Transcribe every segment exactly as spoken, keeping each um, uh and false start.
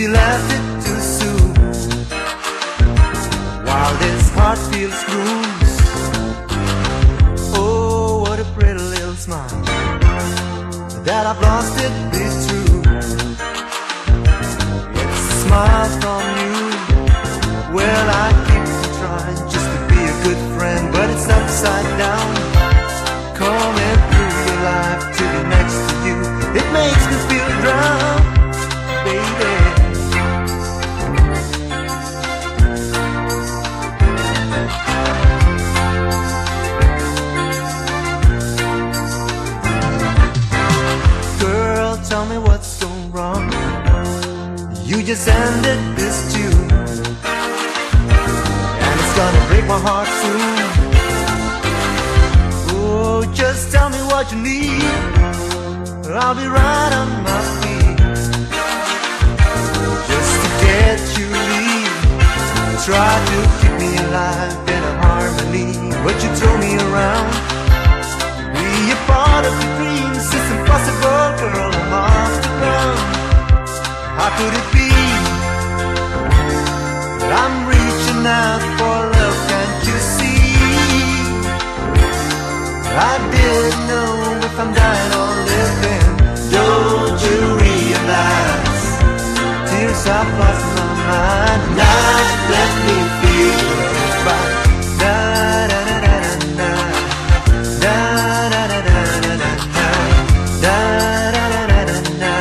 you left it too soon. While this heart feels bruised, oh, what a pretty little smile. That I've lost it is true. It's a smile from you. Well, I keep trying just to be a good friend, but it's upside down, coming through your life to be next to you. It makes me feel drowned, baby. Girl, tell me what's going wrong. You just ended this tune, and it's gonna break my heart soon. Oh, just tell me what you need, I'll be right on my feet. Just to get you leave, try to keep me alive in a harmony, but you throw me around. Be a part of your dreams, it's impossible, girl, I'm off the ground. How could it be that I'm reaching out for love, can't you see? I didn't know if I'm dying or living. Don't you realize tears I've lost my mind? Now let me feel right. Da da da da da da da da da da da da da da da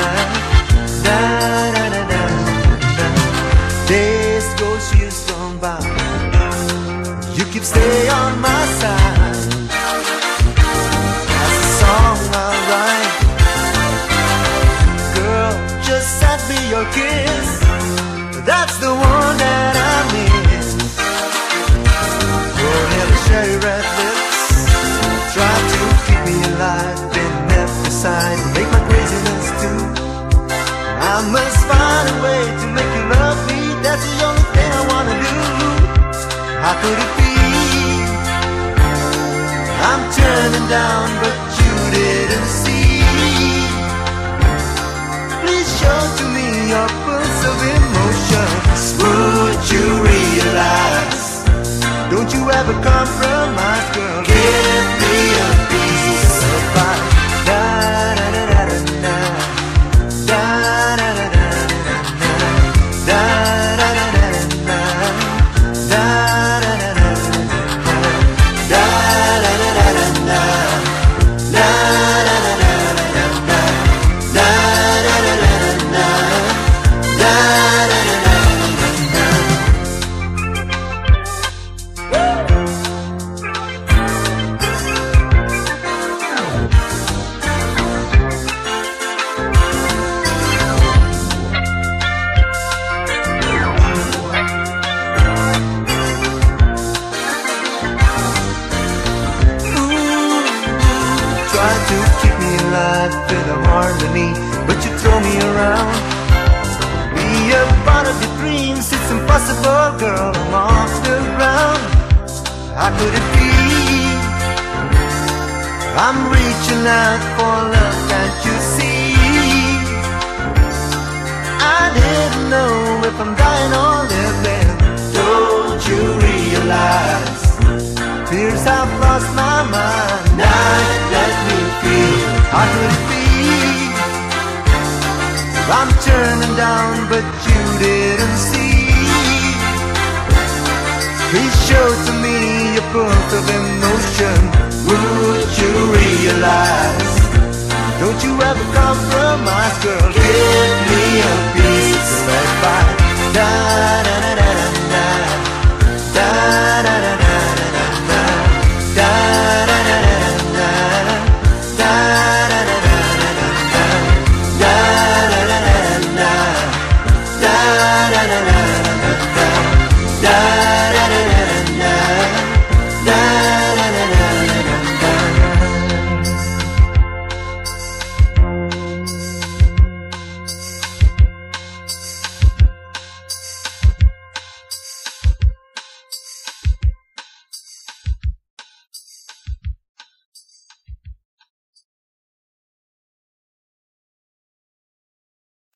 da da. Days go, years gone by. You keep stay on my side. That's the song I write. Girl, just send me your kiss. That's the one that I miss. Your little cherry red lips try to keep me alive in every side, make my craziness too. I must find a way to make you love me. That's the only thing I wanna do. How could it be I'm turning down, but you didn't see? Please show to me your pulse of emotions. Would you realize? Don't you ever compromise, girl. Give me a piece of pie. Da da da da da da. Da da da da da da. Da da da da da. Da da da da da. Da da da da da. Da da da da da. Da da da da da. Da da da da da. Try to keep me alive in a harmony, but you throw me around. Be a part of your dreams, it's impossible, girl, I'm off the ground. How could it be I'm reaching out for love, can't you see? I didn't know if I'm dying or living. Don't you realize tears I've lost my mind? Now let me feel. How could it be I'm turning down, but you didn't see? Please show to me your pulse of emotion. Would you realize? Don't you ever compromise, girl. Give me a piece of advice.